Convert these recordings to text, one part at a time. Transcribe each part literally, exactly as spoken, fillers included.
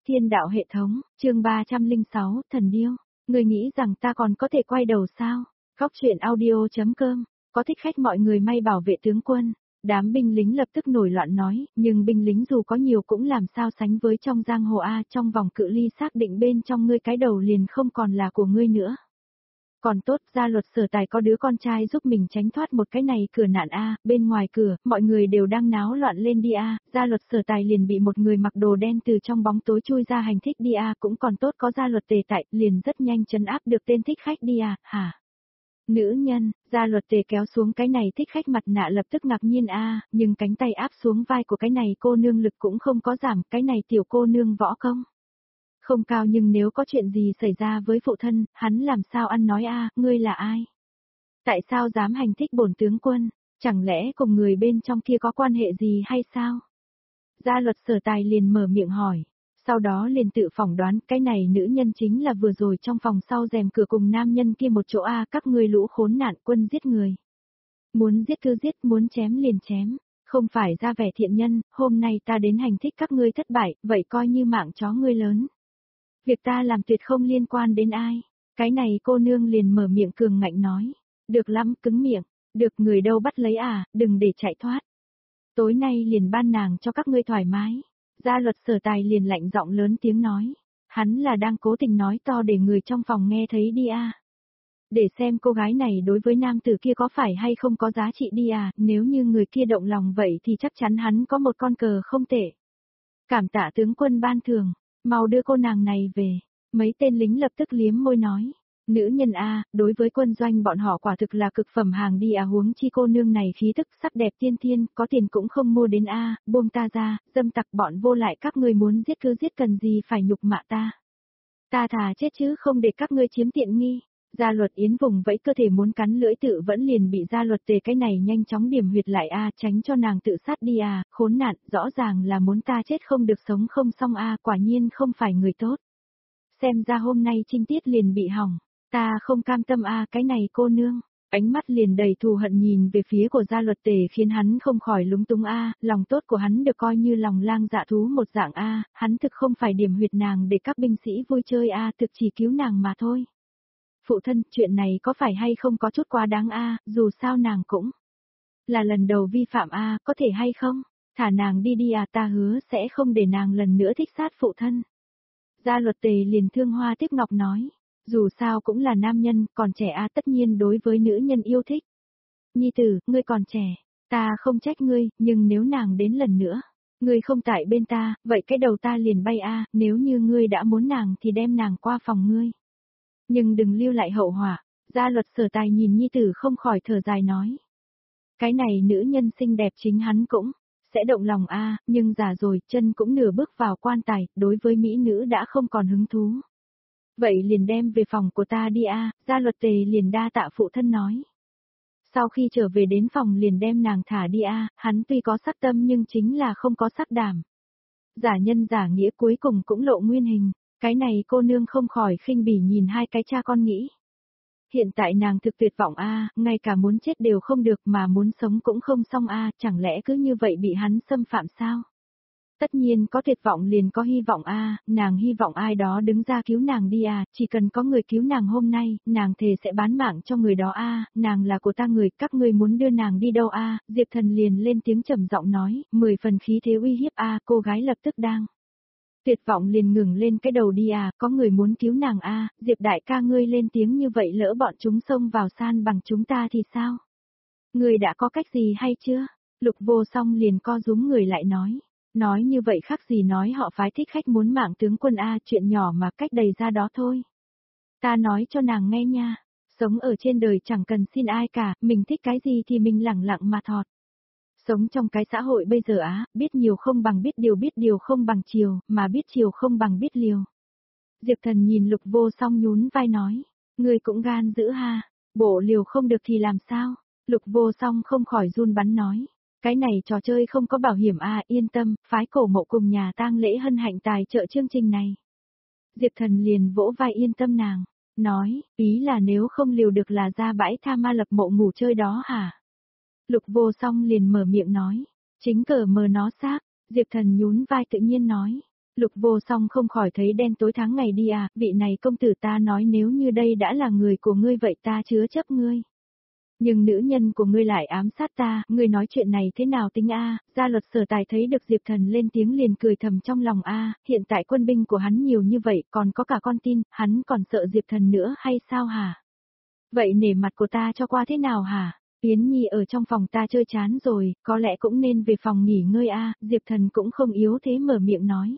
Thiên đạo hệ thống, chương ba trăm lẻ sáu, thần điêu. Người nghĩ rằng ta còn có thể quay đầu sao? Góc truyện audio.com, có thích khách mọi người may bảo vệ tướng quân. Đám binh lính lập tức nổi loạn nói, nhưng binh lính dù có nhiều cũng làm sao sánh với trong giang hồ A, trong vòng cự ly xác định bên trong ngươi cái đầu liền không còn là của ngươi nữa. Còn tốt, gia luật Sở Tài có đứa con trai giúp mình tránh thoát một cái này cửa nạn A, bên ngoài cửa, mọi người đều đang náo loạn lên đi A, gia luật Sở Tài liền bị một người mặc đồ đen từ trong bóng tối chui ra hành thích đi A, cũng còn tốt có gia luật Tề tại, liền rất nhanh trấn áp được tên thích khách đi A, hả? Nữ nhân, gia luật Tề kéo xuống cái này thích khách mặt nạ lập tức ngạc nhiên A, nhưng cánh tay áp xuống vai của cái này cô nương lực cũng không có giảm, cái này tiểu cô nương võ công. Không cao nhưng nếu có chuyện gì xảy ra với phụ thân, hắn làm sao ăn nói a, ngươi là ai? Tại sao dám hành thích bổn tướng quân? Chẳng lẽ cùng người bên trong kia có quan hệ gì hay sao? Gia luật Sở Tài liền mở miệng hỏi, sau đó liền tự phỏng đoán cái này nữ nhân chính là vừa rồi trong phòng sau rèm cửa cùng nam nhân kia một chỗ a, các ngươi lũ khốn nạn quân giết người. Muốn giết cứ giết, muốn chém liền chém, không phải ra vẻ thiện nhân, hôm nay ta đến hành thích các ngươi thất bại, vậy coi như mạng chó ngươi lớn. Việc ta làm tuyệt không liên quan đến ai. Cái này cô nương liền mở miệng cường ngạnh nói. Được lắm, cứng miệng. Được người đâu bắt lấy à, đừng để chạy thoát. Tối nay liền ban nàng cho các ngươi thoải mái. Gia luật Sở Tài liền lạnh giọng lớn tiếng nói. Hắn là đang cố tình nói to để người trong phòng nghe thấy đi à. Để xem cô gái này đối với nam tử kia có phải hay không có giá trị đi à, nếu như người kia động lòng vậy thì chắc chắn hắn có một con cờ không tệ. Cảm tạ tướng quân ban thường. Mau đưa cô nàng này về. Mấy tên lính lập tức liếm môi nói. Nữ nhân A, đối với quân doanh bọn họ quả thực là cực phẩm hàng đi à, huống chi cô nương này khí thức sắc đẹp tiên thiên, có tiền cũng không mua đến A, buông ta ra, dâm tặc bọn vô lại các ngươi muốn giết cứ giết, cần gì phải nhục mạ ta. Ta thà chết chứ không để các ngươi chiếm tiện nghi. Gia luật Yến vùng vẫy cơ thể muốn cắn lưỡi tự vẫn liền bị gia luật Tề cái này nhanh chóng điểm huyệt lại a, tránh cho nàng tự sát đi à, khốn nạn, rõ ràng là muốn ta chết không được sống không xong a, quả nhiên không phải người tốt. Xem ra hôm nay trinh tiết liền bị hỏng, ta không cam tâm a, cái này cô nương. Ánh mắt liền đầy thù hận nhìn về phía của gia luật Tề khiến hắn không khỏi lúng túng a, lòng tốt của hắn được coi như lòng lang dạ thú một dạng a, hắn thực không phải điểm huyệt nàng để các binh sĩ vui chơi a, thực chỉ cứu nàng mà thôi. Phụ thân, chuyện này có phải hay không có chút quá đáng a, dù sao nàng cũng là lần đầu vi phạm a, có thể hay không? Thả nàng đi đi à, ta hứa sẽ không để nàng lần nữa thích sát phụ thân. Gia luật Tề liền thương hoa tiếp ngọc nói, dù sao cũng là nam nhân, còn trẻ a, tất nhiên đối với nữ nhân yêu thích. Nhi tử, ngươi còn trẻ, ta không trách ngươi, nhưng nếu nàng đến lần nữa, ngươi không tại bên ta, vậy cái đầu ta liền bay a, nếu như ngươi đã muốn nàng thì đem nàng qua phòng ngươi. Nhưng đừng lưu lại hậu họa. Gia luật Sở Tài nhìn nhi tử không khỏi thở dài nói. Cái này nữ nhân xinh đẹp chính hắn cũng sẽ động lòng a, nhưng già rồi, chân cũng nửa bước vào quan tài, đối với mỹ nữ đã không còn hứng thú. Vậy liền đem về phòng của ta đi a, gia luật Tề liền đa tạ phụ thân nói. Sau khi trở về đến phòng liền đem nàng thả đi a, hắn tuy có sắc tâm nhưng chính là không có sắc đảm. Giả nhân giả nghĩa cuối cùng cũng lộ nguyên hình. Cái này cô nương không khỏi khinh bỉ nhìn hai cái cha con nghĩ. Hiện tại nàng thực tuyệt vọng a, ngay cả muốn chết đều không được mà muốn sống cũng không xong a, chẳng lẽ cứ như vậy bị hắn xâm phạm sao? Tất nhiên có tuyệt vọng liền có hy vọng a, nàng hy vọng ai đó đứng ra cứu nàng đi a, chỉ cần có người cứu nàng hôm nay, nàng thề sẽ bán mạng cho người đó a, nàng là của ta người, các ngươi muốn đưa nàng đi đâu a? Diệp Thần liền lên tiếng trầm giọng nói, mười phần khí thế uy hiếp a, cô gái lập tức đang tuyệt vọng liền ngừng lên cái đầu đi à, có người muốn cứu nàng a, à, Diệp đại ca ngươi lên tiếng như vậy lỡ bọn chúng xông vào san bằng chúng ta thì sao? Ngươi đã có cách gì hay chưa? Lục Vô Song liền co rúm người lại nói, nói như vậy khác gì nói họ phái thích khách muốn mạng tướng quân a, à, chuyện nhỏ mà cách đầy ra đó thôi. Ta nói cho nàng nghe nha, sống ở trên đời chẳng cần xin ai cả, mình thích cái gì thì mình lẳng lặng mà thọt. Sống trong cái xã hội bây giờ á, biết nhiều không bằng biết điều, biết điều không bằng chiều, mà biết chiều không bằng biết liều. Diệp Thần nhìn Lục Vô Song nhún vai nói, ngươi cũng gan dữ ha, bộ liều không được thì làm sao? Lục Vô Song không khỏi run bắn nói, cái này trò chơi không có bảo hiểm a, yên tâm, phái Cổ Mộ cùng nhà tang lễ hân hạnh tài trợ chương trình này. Diệp Thần liền vỗ vai yên tâm nàng, nói, ý là nếu không liều được là ra bãi tha ma lập mộ ngủ chơi đó hả? Lục Vô Song liền mở miệng nói, chính cờ mờ nó xác, Diệp Thần nhún vai tự nhiên nói, Lục Vô Song không khỏi thấy đen tối tháng ngày đi à, vị này công tử ta nói nếu như đây đã là người của ngươi vậy ta chứa chấp ngươi. Nhưng nữ nhân của ngươi lại ám sát ta, ngươi nói chuyện này thế nào tính a? Gia luật Sở Tài thấy được Diệp Thần lên tiếng liền cười thầm trong lòng a, hiện tại quân binh của hắn nhiều như vậy, còn có cả con tin, hắn còn sợ Diệp Thần nữa hay sao hả? Vậy nể mặt của ta cho qua thế nào hả? Yến Nhi ở trong phòng ta chơi chán rồi, có lẽ cũng nên về phòng nghỉ ngơi a, Diệp Thần cũng không yếu thế mở miệng nói.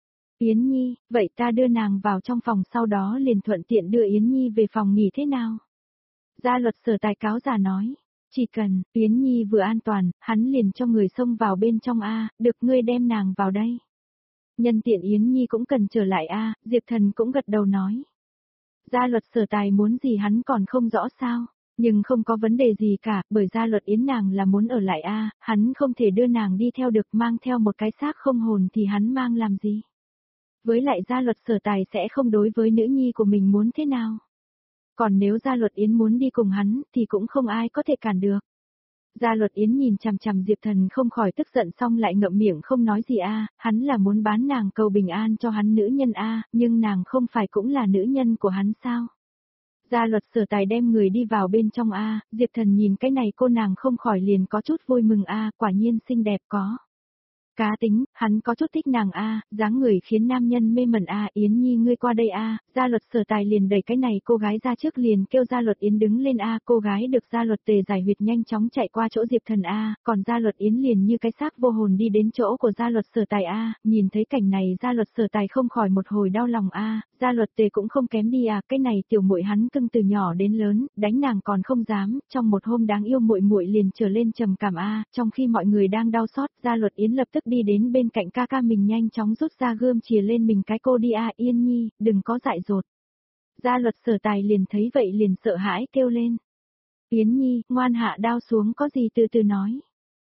Yến Nhi, vậy ta đưa nàng vào trong phòng sau đó liền thuận tiện đưa Yến Nhi về phòng nghỉ thế nào? Gia luật Sở Tài cáo già nói, chỉ cần, Yến Nhi vừa an toàn, hắn liền cho người xông vào bên trong a, được ngươi đem nàng vào đây. Nhân tiện Yến Nhi cũng cần trở lại a, Diệp Thần cũng gật đầu nói. Gia luật Sở Tài muốn gì hắn còn không rõ sao, nhưng không có vấn đề gì cả, bởi gia luật Yến nàng là muốn ở lại a, hắn không thể đưa nàng đi theo được, mang theo một cái xác không hồn thì hắn mang làm gì. Với lại gia luật Sở Tài sẽ không đối với nữ nhi của mình muốn thế nào. Còn nếu Gia Luật Yến muốn đi cùng hắn, thì cũng không ai có thể cản được. Gia Luật Yến nhìn chằm chằm Diệp Thần không khỏi tức giận xong lại ngậm miệng không nói gì a, hắn là muốn bán nàng cầu bình an cho hắn nữ nhân a, nhưng nàng không phải cũng là nữ nhân của hắn sao? Gia Luật Sở Tài đem người đi vào bên trong a, Diệp Thần nhìn cái này cô nàng không khỏi liền có chút vui mừng a, quả nhiên xinh đẹp có. Cá tính, hắn có chút thích nàng a, dáng người khiến nam nhân mê mẩn a, Yến Nhi ngươi qua đây a, Gia luật Sở Tài liền đẩy cái này cô gái ra trước liền kêu Gia luật Yến đứng lên a, cô gái được Gia luật Tề giải huyệt nhanh chóng chạy qua chỗ Diệp Thần a, còn Gia luật Yến liền như cái xác vô hồn đi đến chỗ của Gia luật Sở Tài a, nhìn thấy cảnh này Gia luật Sở Tài không khỏi một hồi đau lòng a, Gia luật Tề cũng không kém đi à, cái này tiểu muội hắn cưng từ nhỏ đến lớn, đánh nàng còn không dám, trong một hôm đáng yêu muội muội liền trở lên trầm cảm a, trong khi mọi người đang đau xót, Gia luật Yến lập tức đi đến bên cạnh ca ca mình nhanh chóng rút ra gươm chìa lên mình cái cô đi a, Yên Nhi, đừng có dại dột. Gia luật Sở Tài liền thấy vậy liền sợ hãi kêu lên. Yến Nhi, ngoan hạ đao xuống có gì từ từ nói.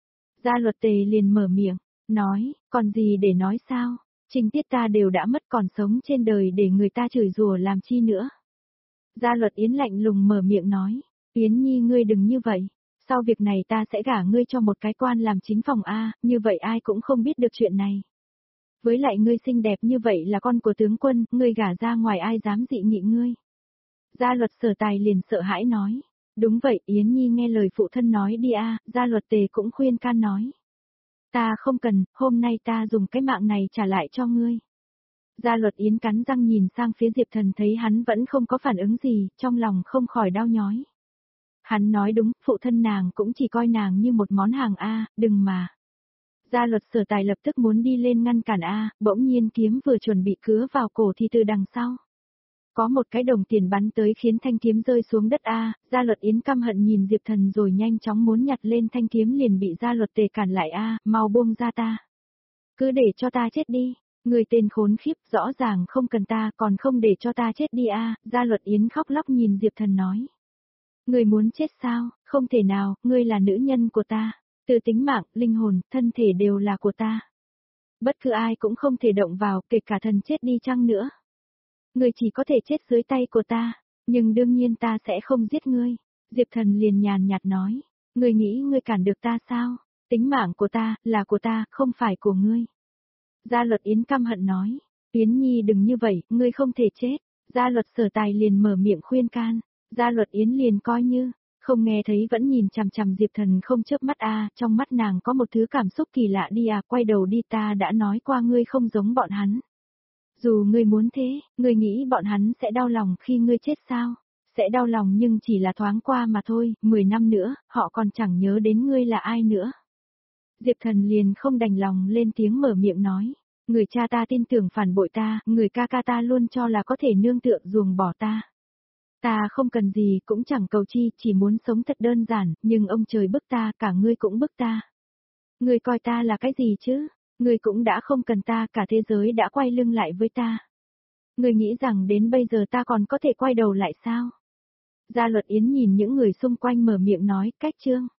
Gia luật Tề liền mở miệng, nói, còn gì để nói sao, trinh tiết ta đều đã mất còn sống trên đời để người ta chửi rủa làm chi nữa. Gia luật Yến lạnh lùng mở miệng nói, Yến Nhi ngươi đừng như vậy, sau việc này ta sẽ gả ngươi cho một cái quan làm chính phòng A, như vậy ai cũng không biết được chuyện này. Với lại ngươi xinh đẹp như vậy là con của tướng quân, ngươi gả ra ngoài ai dám dị nghị ngươi. Gia luật Sở Tài liền sợ hãi nói, đúng vậy Yến Nhi nghe lời phụ thân nói đi a, Gia luật Tề cũng khuyên can nói. Ta không cần, hôm nay ta dùng cái mạng này trả lại cho ngươi. Gia luật Yến cắn răng nhìn sang phía Diệp Thần thấy hắn vẫn không có phản ứng gì, trong lòng không khỏi đau nhói. Hắn nói đúng, phụ thân nàng cũng chỉ coi nàng như một món hàng A, đừng mà. Gia luật Sở Tài lập tức muốn đi lên ngăn cản A, bỗng nhiên kiếm vừa chuẩn bị cứa vào cổ thì từ đằng sau. Có một cái đồng tiền bắn tới khiến thanh kiếm rơi xuống đất A, Gia luật Yến căm hận nhìn Diệp Thần rồi nhanh chóng muốn nhặt lên thanh kiếm liền bị Gia luật Tề cản lại A, mau buông ra ta. Cứ để cho ta chết đi, người tên khốn khiếp rõ ràng không cần ta còn không để cho ta chết đi A, Gia luật Yến khóc lóc nhìn Diệp Thần nói. Ngươi muốn chết sao, không thể nào, ngươi là nữ nhân của ta, từ tính mạng, linh hồn, thân thể đều là của ta. Bất cứ ai cũng không thể động vào, kể cả thần chết đi chăng nữa. Ngươi chỉ có thể chết dưới tay của ta, nhưng đương nhiên ta sẽ không giết ngươi. Diệp Thần liền nhàn nhạt nói, ngươi nghĩ ngươi cản được ta sao, tính mạng của ta, là của ta, không phải của ngươi. Gia luật Yến căm hận nói, Yến Nhi đừng như vậy, ngươi không thể chết. Gia luật Sở Tài liền mở miệng khuyên can. Gia luật Yến liền coi như, không nghe thấy vẫn nhìn chằm chằm Diệp Thần không chớp mắt a, trong mắt nàng có một thứ cảm xúc kỳ lạ đi à, quay đầu đi ta đã nói qua ngươi không giống bọn hắn. Dù ngươi muốn thế, ngươi nghĩ bọn hắn sẽ đau lòng khi ngươi chết sao? Sẽ đau lòng nhưng chỉ là thoáng qua mà thôi, mười năm nữa, họ còn chẳng nhớ đến ngươi là ai nữa. Diệp Thần liền không đành lòng lên tiếng mở miệng nói, người cha ta tin tưởng phản bội ta, người ca ca ta luôn cho là có thể nương tựa ruồng bỏ ta. Ta không cần gì cũng chẳng cầu chi, chỉ muốn sống thật đơn giản, nhưng ông trời bức ta, cả ngươi cũng bức ta. Ngươi coi ta là cái gì chứ? Ngươi cũng đã không cần ta, cả thế giới đã quay lưng lại với ta. Ngươi nghĩ rằng đến bây giờ ta còn có thể quay đầu lại sao? Gia luật Yến nhìn những người xung quanh mở miệng nói, cách chương.